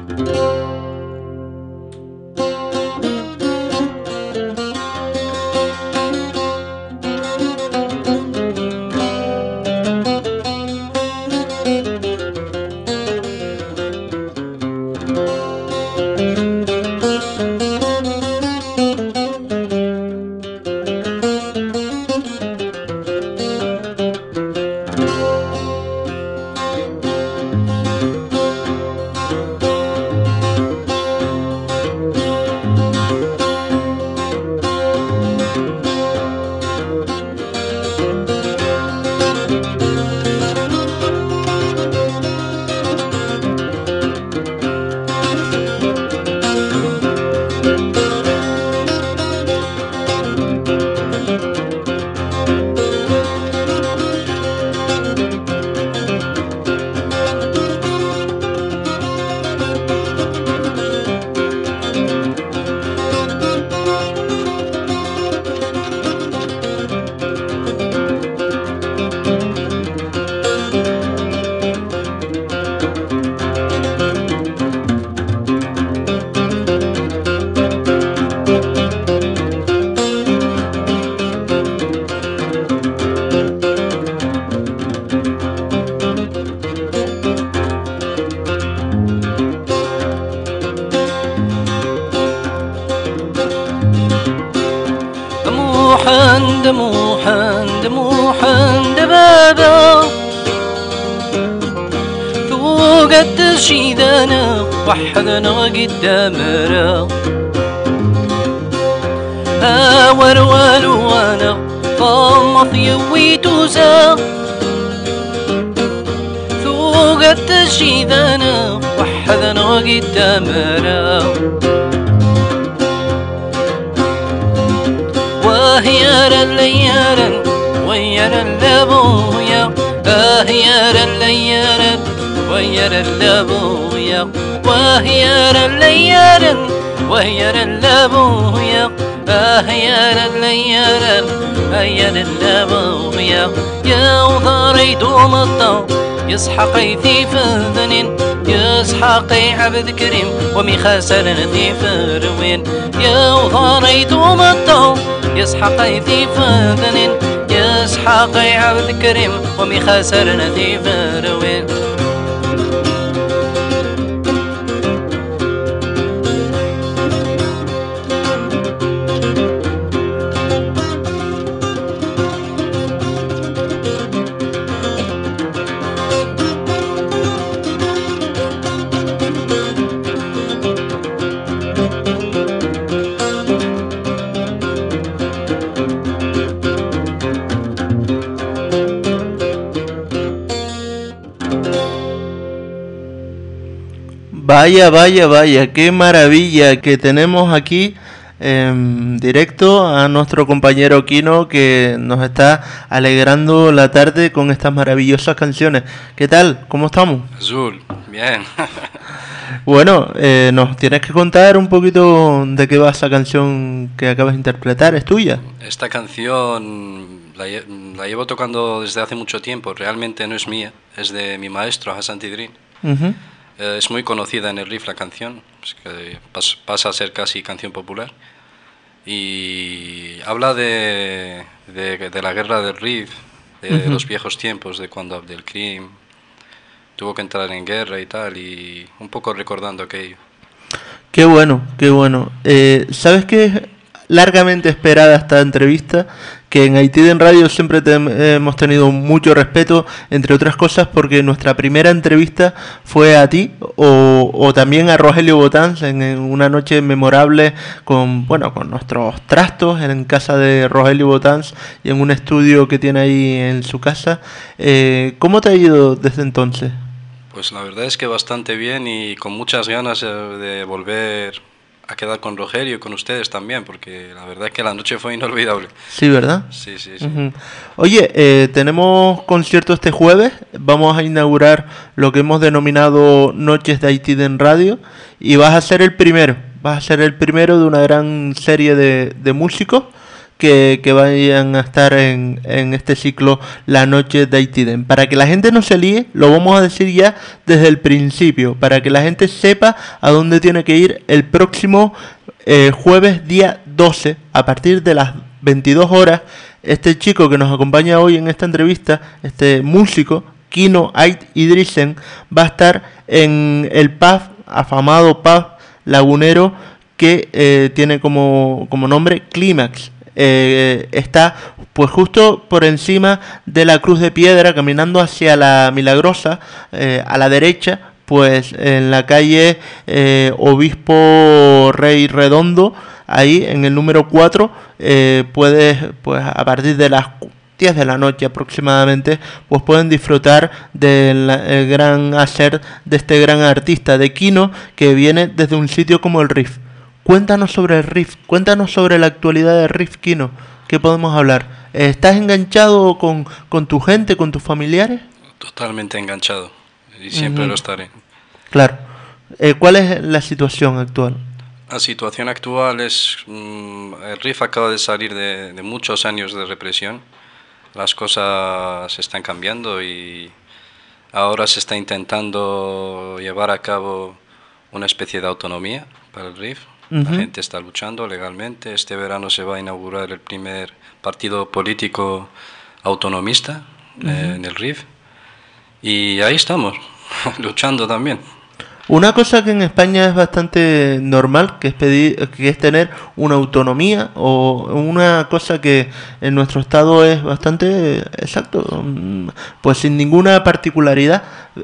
بابا فوقت الشيدانة وحدنا قدامنا ورول وانا طمط يويتوزا فوقت الشيدانة وحدنا قدامنا وهيارا ليارا ويارا لابويا هيارا ليارا ويارا لابويا وهيارا ليارا ويارا لابويا هيارا ليارا هيارا لابويا يا وضاري دوم الضو يسحقي في فذن يسحقي عبد كريم ومي خسر في فروين يا وضاري دوم الضو يسحقي في فذن يسحقي عبد كريم ومي خسر في فروين Vaya, vaya, vaya, qué maravilla que tenemos aquí en directo a nuestro compañero Kino que nos está alegrando la tarde con estas maravillosas canciones. ¿Qué tal? ¿Cómo estamos? Azul, bien. Bueno, nos tienes que contar un poquito de qué va esa canción que acabas de interpretar, ¿es tuya? Esta canción la llevo tocando desde hace mucho tiempo, realmente no es mía, es de mi maestro Hassan Tidrin. Uh-huh. Es muy conocida en el Rif la canción, pues que pasa a ser casi canción popular y habla de la guerra del Rif, de uh-huh. los viejos tiempos, de cuando Abdelkrim tuvo que entrar en guerra y tal, y un poco recordando aquello. Qué bueno, qué bueno. ¿Sabes qué es largamente esperada esta entrevista? Que en Haitiden Radio siempre hemos tenido mucho respeto, entre otras cosas porque nuestra primera entrevista fue a ti o también a Rogelio Botanz en una noche memorable con nuestros trastos en casa de Rogelio Botanz y en un estudio que tiene ahí en su casa. ¿Cómo te ha ido desde entonces? Pues la verdad es que bastante bien y con muchas ganas de volver a quedar con Rogelio y con ustedes también, porque la verdad es que la noche fue inolvidable. Sí, ¿verdad? Sí. Uh-huh. Oye, tenemos concierto este jueves, vamos a inaugurar lo que hemos denominado Noches de Haitiden Radio y vas a ser el primero de una gran serie de músicos. que vayan a estar en este ciclo La Noche de Aitiden. Para que la gente no se líe, lo vamos a decir ya desde el principio, para que la gente sepa a dónde tiene que ir el próximo jueves día 12, a partir de las 22 horas. Este chico que nos acompaña hoy en esta entrevista, este músico, Kino Ait Idrisen, va a estar en el pub, afamado pub lagunero, que tiene como nombre Clímax. Está pues justo por encima de la Cruz de Piedra, caminando hacia la Milagrosa, a la derecha, pues en la calle Obispo Rey Redondo, ahí en el número 4, puedes, pues a partir de las 10 de la noche aproximadamente, pues pueden disfrutar del gran hacer de este gran artista de Kino, que viene desde un sitio como el Riff. Cuéntanos sobre el Riff, cuéntanos sobre la actualidad del Riff, Kino. ¿Qué podemos hablar? ¿Estás enganchado con tu gente, con tus familiares? Totalmente enganchado, y siempre lo estaré. Claro. ¿Cuál es la situación actual? La situación actual es... el Riff acaba de salir de muchos años de represión. Las cosas se están cambiando y ahora se está intentando llevar a cabo una especie de autonomía para el Riff. La gente está luchando legalmente. Este verano se va a inaugurar el primer partido político autonomista en el Riff. Y ahí estamos, luchando también. Una cosa que en España es bastante normal, que es tener una autonomía, o una cosa que en nuestro estado es bastante exacto, pues sin ninguna particularidad,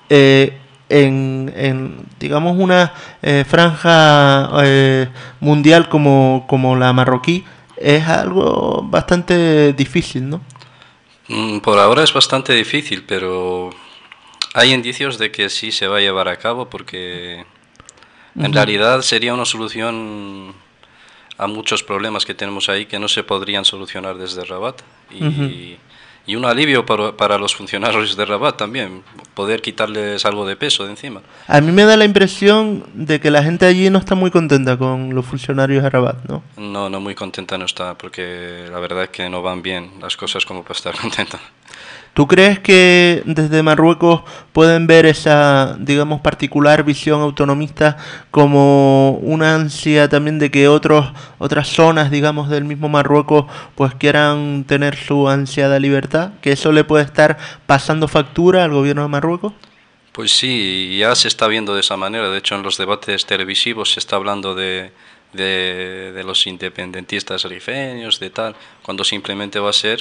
en digamos una franja mundial como la marroquí, es algo bastante difícil, ¿no? Por ahora es bastante difícil, pero hay indicios de que sí se va a llevar a cabo, porque en realidad sería una solución a muchos problemas que tenemos ahí que no se podrían solucionar desde Rabat, y un alivio para los funcionarios de Rabat también, poder quitarles algo de peso de encima. A mí me da la impresión de que la gente allí no está muy contenta con los funcionarios de Rabat, ¿no? No muy contenta no está, porque la verdad es que no van bien las cosas como para estar contenta. ¿Tú crees que desde Marruecos pueden ver esa, digamos, particular visión autonomista como una ansia también de que otras zonas, digamos, del mismo Marruecos, pues quieran tener su ansiada libertad? ¿Que eso le puede estar pasando factura al gobierno de Marruecos? Pues sí, ya se está viendo de esa manera. De hecho, en los debates televisivos se está hablando de los independentistas rifeños, de tal, cuando simplemente va a ser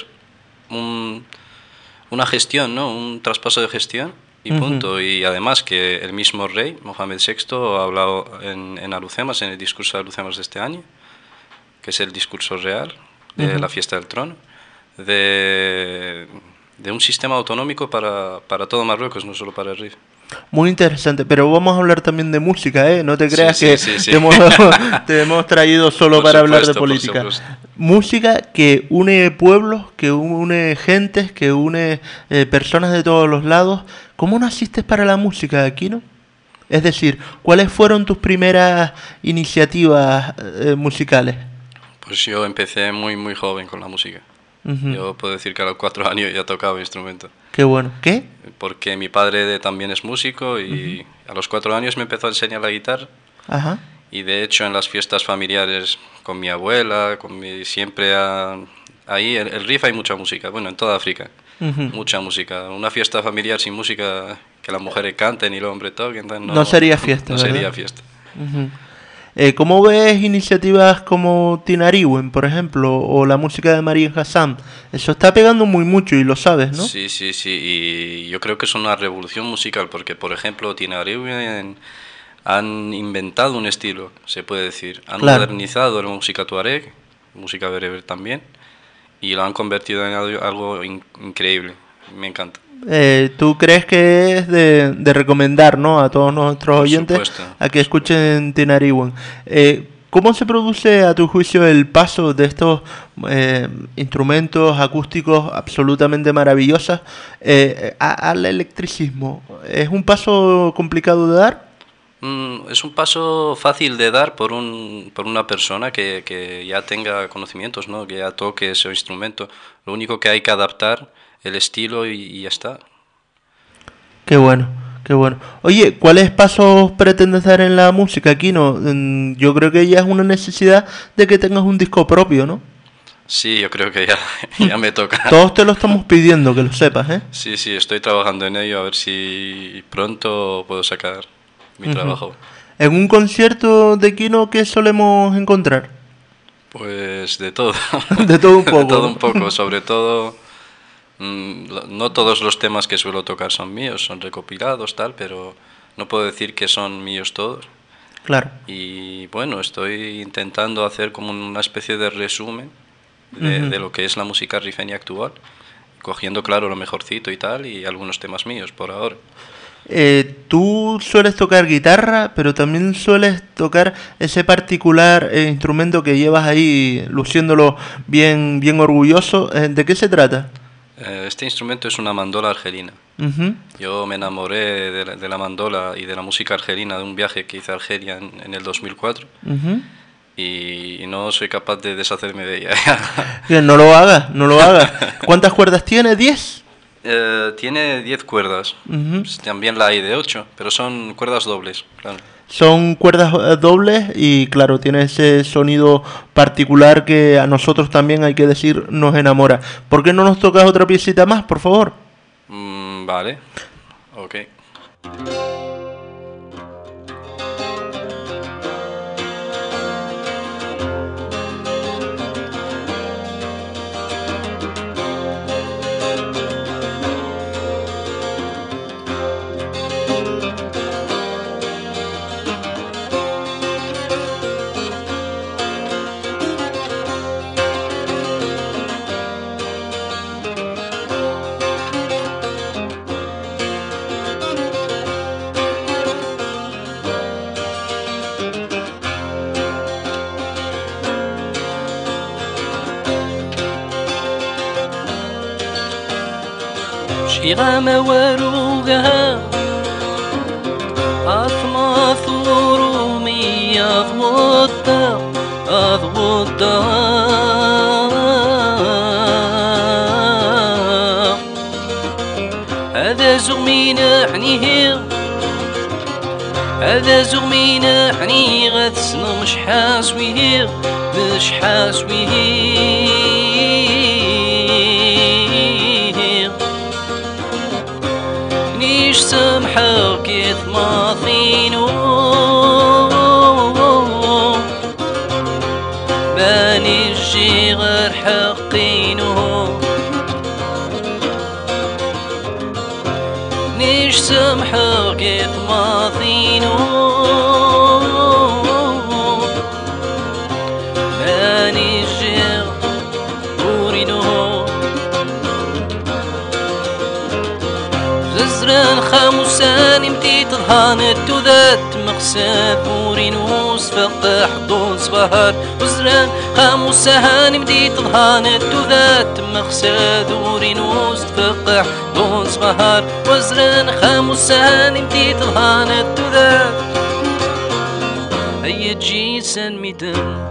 una gestión, ¿no? Un traspaso de gestión y punto. Y además que el mismo rey, Mohamed VI, ha hablado en Alucemas, en el discurso de Alucemas de este año, que es el discurso real de la fiesta del trono, de un sistema autonómico para todo Marruecos, no solo para el Rif. Muy interesante, pero vamos a hablar también de música, ¿eh? No te creas Sí. te hemos traído solo para hablar de política. Música que une pueblos, que une gentes, que une personas de todos los lados. ¿Cómo naciste para la música, Aquino? Es decir, ¿cuáles fueron tus primeras iniciativas musicales? Pues yo empecé muy joven con la música. Yo puedo decir que a los 4 años ya tocaba instrumento. Qué bueno. ¿Qué? Porque mi padre también es músico y a los 4 años me empezó a enseñar la guitarra. Ajá. Y de hecho en las fiestas familiares con mi abuela, siempre ahí el Rif hay mucha música, bueno, en toda África, mucha música. Una fiesta familiar sin música, que las mujeres canten y los hombres toquen, no sería fiesta. No sería fiesta. ¿Cómo ves iniciativas como Tinariwen, por ejemplo, o la música de Marín Hassan? Eso está pegando mucho y lo sabes, ¿no? Sí, y yo creo que es una revolución musical, porque, por ejemplo, Tinariwen han inventado un estilo, se puede decir. Han modernizado la música tuareg, música bereber también, y lo han convertido en algo increíble. Me encanta. ¿Tú crees que es de recomendar, ¿no?, a todos nuestros oyentes a que escuchen Tinariwen? ¿Cómo se produce, a tu juicio, el paso de estos instrumentos acústicos absolutamente maravillosos al electricismo? ¿Es un paso complicado de dar? Es un paso fácil de dar por una persona que ya tenga conocimientos, ¿no? Que ya toque ese instrumento. Lo único que hay que adaptar el estilo y ya está. Qué bueno, qué bueno. Oye, ¿cuáles pasos pretendes dar en la música, Kino? Yo creo que ya es una necesidad de que tengas un disco propio, ¿no? Sí, yo creo que ya me toca. Todos te lo estamos pidiendo, que lo sepas, ¿eh? Sí, estoy trabajando en ello, a ver si pronto puedo sacar mi trabajo. ¿En un concierto de Kino qué solemos encontrar? Pues de todo. De todo un poco. De todo un poco, sobre todo... no todos los temas que suelo tocar son míos, son recopilados, tal, pero no puedo decir que son míos todos. Claro. Y bueno, estoy intentando hacer como una especie de resumen de lo que es la música rifeña actual, cogiendo, claro, lo mejorcito y tal, y algunos temas míos por ahora. Tú sueles tocar guitarra, pero también sueles tocar ese particular instrumento que llevas ahí, luciéndolo bien, bien orgulloso. ¿De qué se trata? Este instrumento es una mandola argelina. Yo me enamoré de la mandola y de la música argelina de un viaje que hice a Argelia en el 2004. Y no soy capaz de deshacerme de ella. Bien, no lo hagas, no lo hagas. ¿Cuántas cuerdas tiene? ¿10? Tiene 10 cuerdas. También la hay de 8, pero son cuerdas dobles, claro. Son cuerdas dobles y claro, tiene ese sonido particular que a nosotros también, hay que decir, nos enamora. ¿Por qué no nos tocas otra piecita más, por favor? Vale, ok. شيغام وروغها أثما ثرومي أضوطا هذا زغمين حنيه هذا زغمين حني غتسنو مش حاسويه مش حاسويه سمحك يثماثينو باني الجيغر حقينو نيش سمحك يثماثينو باني الجيغر بورينو زران خاموسان مديت ظهانت وذات مقساد مورينوس فقح دوز بهار وزران خاموسان مديت ظهانت وذات مقساد مورينوس فقح دوز بهار وزران خاموسان مديت ظهانت وذات هيا جيسان ميدان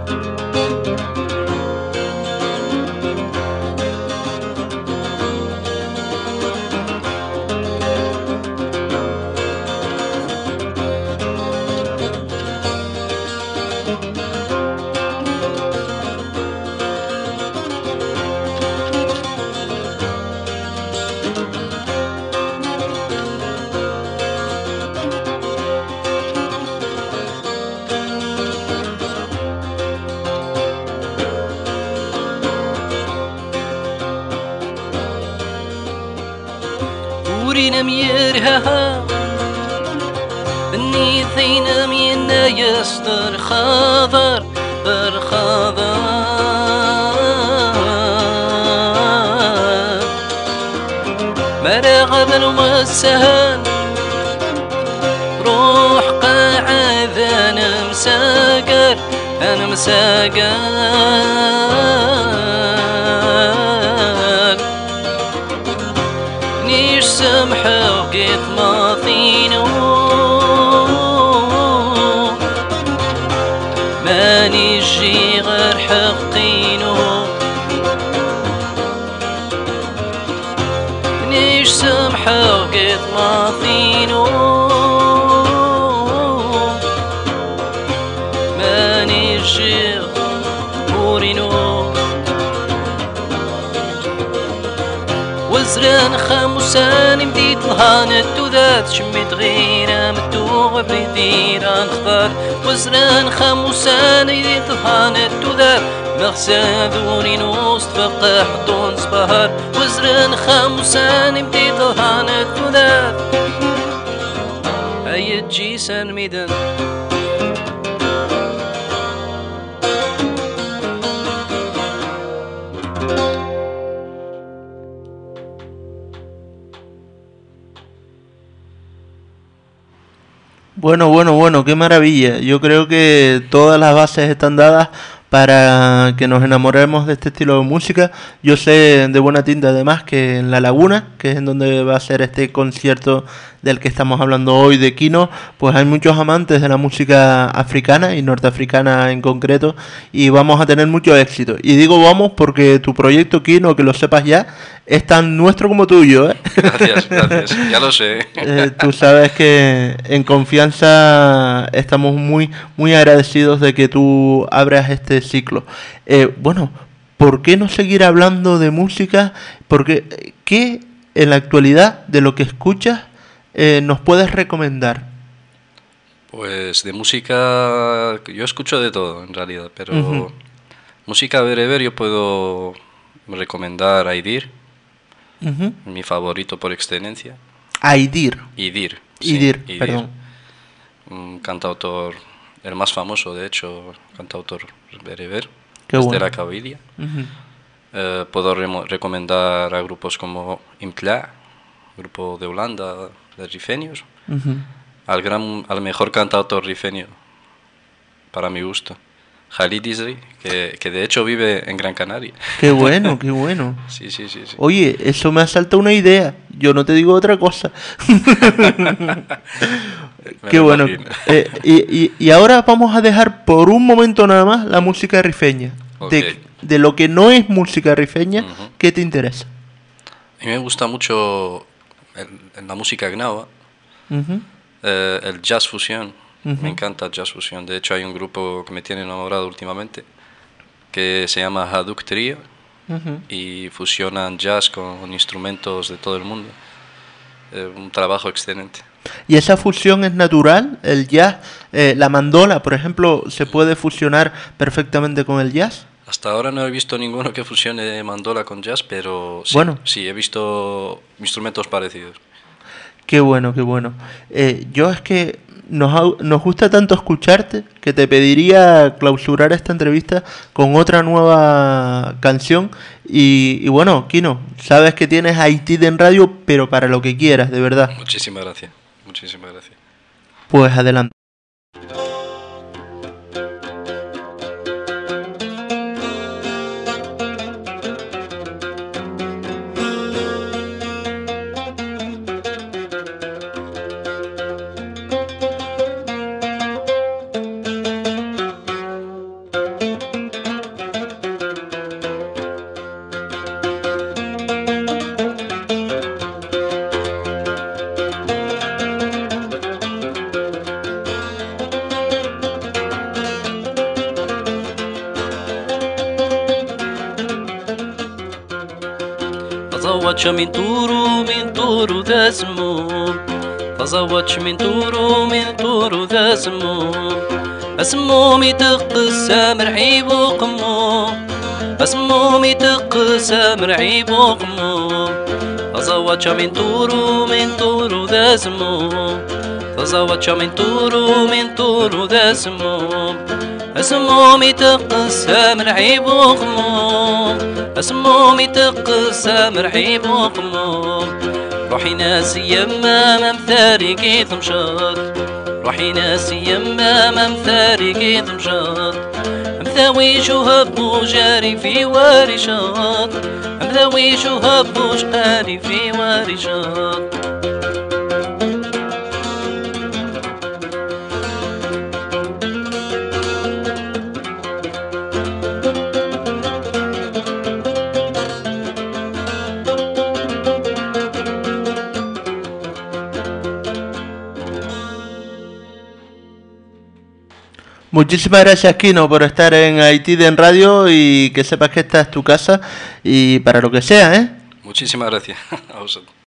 ورينا ميرها بني ثينا مينا يستر خاضر برخاضر مرغب المسهل روح قاعد انا مساقر انا مساقر سمحه قيت ماثينو ماني جي غير حقينو نيش سمحة قد ما فينو ماني جي بورينو وزران خمسان مديت الهانت وذات شميت غيرة متوغ بليديران خضار وزران خمسان مديت الهانت وذات مغسى ذوني نوس تفقح دون صبهر وزران خمسان مديت الهانت وذات هيا جيسان ميدان Bueno, qué maravilla. Yo creo que todas las bases están dadas para que nos enamoremos de este estilo de música. Yo sé de buena tinta además que en La Laguna, que es en donde va a ser este concierto del que estamos hablando hoy de Kino, pues hay muchos amantes de la música africana y norteafricana en concreto, y vamos a tener mucho éxito. Y digo vamos porque tu proyecto Kino, que lo sepas ya, es tan nuestro como tuyo, ¿eh? Gracias, ya lo sé. Tú sabes que en confianza estamos muy agradecidos de que tú abras este ciclo. Bueno, ¿por qué no seguir hablando de música? Porque, ¿qué en la actualidad de lo que escuchas nos puedes recomendar? Pues de música, yo escucho de todo en realidad, pero música bereber yo puedo recomendar Aidir, mi favorito por excelencia. Aidir. Idir, perdón. Un cantautor, el más famoso de hecho, cantautor bereber, Qué desde bueno. la Cabilia. Puedo recomendar a grupos como Impla, grupo de Holanda de rifeños, al mejor cantautor rifeño para mi gusto, Khalid Isri, que de hecho vive en Gran Canaria. Qué bueno, qué bueno. Sí. Oye, eso me asalta una idea. Yo no te digo otra cosa. Qué bueno. Y ahora vamos a dejar por un momento nada más la música rifeña. Okay. De lo que no es música rifeña, ¿qué te interesa? A mí me gusta mucho la música gnawa, el jazz fusión. Me encanta el jazz fusión. De hecho hay un grupo que me tiene enamorado últimamente que se llama Haduk Trio y fusionan jazz con instrumentos de todo el mundo. Un trabajo excelente. ¿Y esa fusión es natural? ¿El jazz, la mandola, por ejemplo, se puede fusionar perfectamente con el jazz? Hasta ahora no he visto ninguno que fusione mandola con jazz, pero sí, bueno. Sí, he visto instrumentos parecidos. Qué bueno, qué bueno. Yo es que nos gusta tanto escucharte que te pediría clausurar esta entrevista con otra nueva canción. Y bueno, Kino, sabes que tienes Haití en radio, pero para lo que quieras, de verdad. Muchísimas gracias. Pues adelante. تزوج من طور ذا سموم تزوج من طور ذا سموم أسموم يدق السامر عيب وقموم أسموم يدق السامر عيب وقموم تزوج من طور ذا سموم تزوج من طور ذا سموم أسموم يدق السامر عيب وقموم أسموم يدق السامر عيب وقموم روحي ناس يما ممثاري تمشط روحي ناس يما ممثاري تمشط أمثاوي شهب وجاري في واري شاط أمثاوي شهب وجاري في واري شاط Muchísimas gracias, Kino, por estar en Haití en Radio y que sepas que esta es tu casa y para lo que sea, ¿eh? Muchísimas gracias a vosotros.